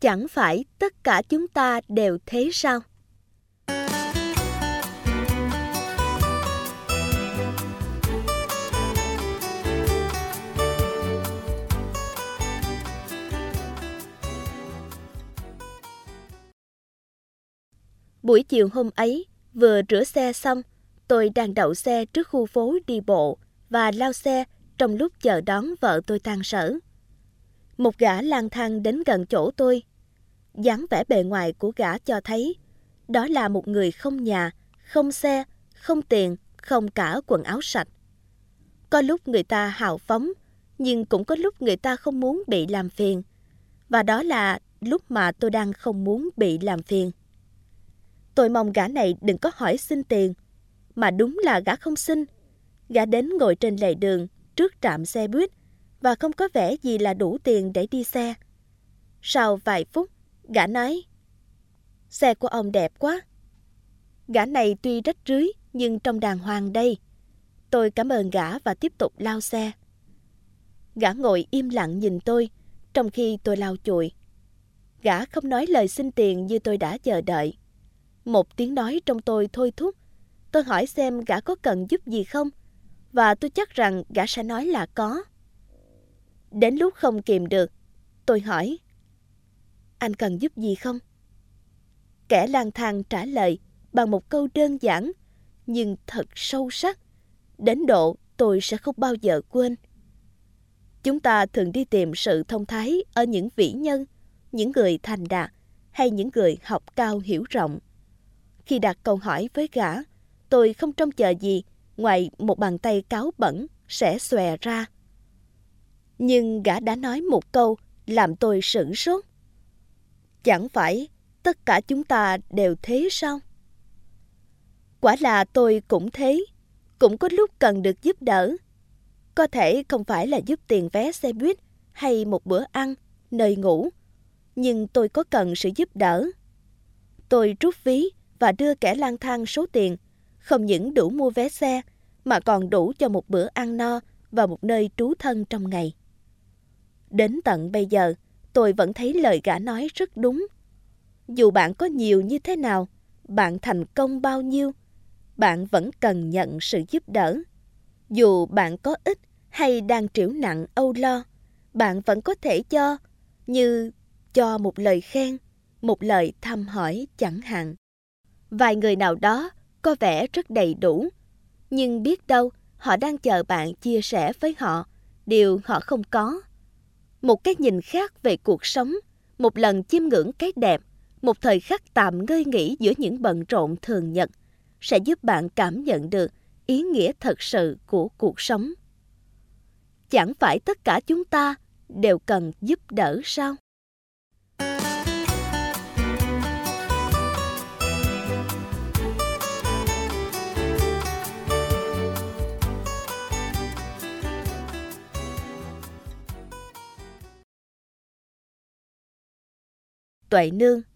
Chẳng phải tất cả chúng ta đều thế sao? Buổi chiều hôm ấy, vừa rửa xe xong, tôi đang đậu xe trước khu phố đi bộ và lao xe trong lúc chờ đón vợ tôi tan sở. Một gã lang thang đến gần chỗ tôi. Dáng vẻ bề ngoài của gã cho thấy đó là một người không nhà, không xe, không tiền, không cả quần áo sạch. Có lúc người ta hào phóng, nhưng cũng có lúc người ta không muốn bị làm phiền. Và đó là lúc mà tôi đang không muốn bị làm phiền. Tôi mong gã này đừng có hỏi xin tiền, mà đúng là gã không xin. Gã đến ngồi trên lề đường trước trạm xe buýt và không có vẻ gì là đủ tiền để đi xe. Sau vài phút, gã nói: "Xe của ông đẹp quá." Gã này tuy rách rưới nhưng trông đàng hoàng đây. Tôi cảm ơn gã và tiếp tục lao xe. Gã ngồi im lặng nhìn tôi trong khi tôi lau chùi. Gã không nói lời xin tiền như tôi đã chờ đợi. Một tiếng nói trong tôi thôi thúc. Tôi hỏi xem gã có cần giúp gì không, và tôi chắc rằng gã sẽ nói là có. Đến lúc không kìm được, tôi hỏi: "Anh cần giúp gì không?" Kẻ lang thang trả lời bằng một câu đơn giản nhưng thật sâu sắc, đến độ tôi sẽ không bao giờ quên. Chúng ta thường đi tìm sự thông thái ở những vĩ nhân, những người thành đạt hay những người học cao hiểu rộng. Khi đặt câu hỏi với gã, tôi không trông chờ gì ngoài một bàn tay cáu bẩn sẽ xòe ra. Nhưng gã đã nói một câu làm tôi sửng sốt: "Chẳng phải tất cả chúng ta đều thế sao?" Quả là tôi cũng thế, cũng có lúc cần được giúp đỡ. Có thể không phải là giúp tiền vé xe buýt hay một bữa ăn, nơi ngủ, nhưng tôi có cần sự giúp đỡ. Tôi rút ví và đưa kẻ lang thang số tiền, không những đủ mua vé xe, mà còn đủ cho một bữa ăn no và một nơi trú thân trong ngày. Đến tận bây giờ, tôi vẫn thấy lời gã nói rất đúng. Dù bạn có nhiều như thế nào, bạn thành công bao nhiêu, bạn vẫn cần nhận sự giúp đỡ. Dù bạn có ít hay đang trĩu nặng âu lo, bạn vẫn có thể cho, như cho một lời khen, một lời thăm hỏi chẳng hạn. Vài người nào đó có vẻ rất đầy đủ, nhưng biết đâu họ đang chờ bạn chia sẻ với họ điều họ không có. Một cái nhìn khác về cuộc sống, một lần chiêm ngưỡng cái đẹp, một thời khắc tạm ngơi nghỉ giữa những bận rộn thường nhật sẽ giúp bạn cảm nhận được ý nghĩa thật sự của cuộc sống. Chẳng phải tất cả chúng ta đều cần giúp đỡ sao? Tuệ Nương.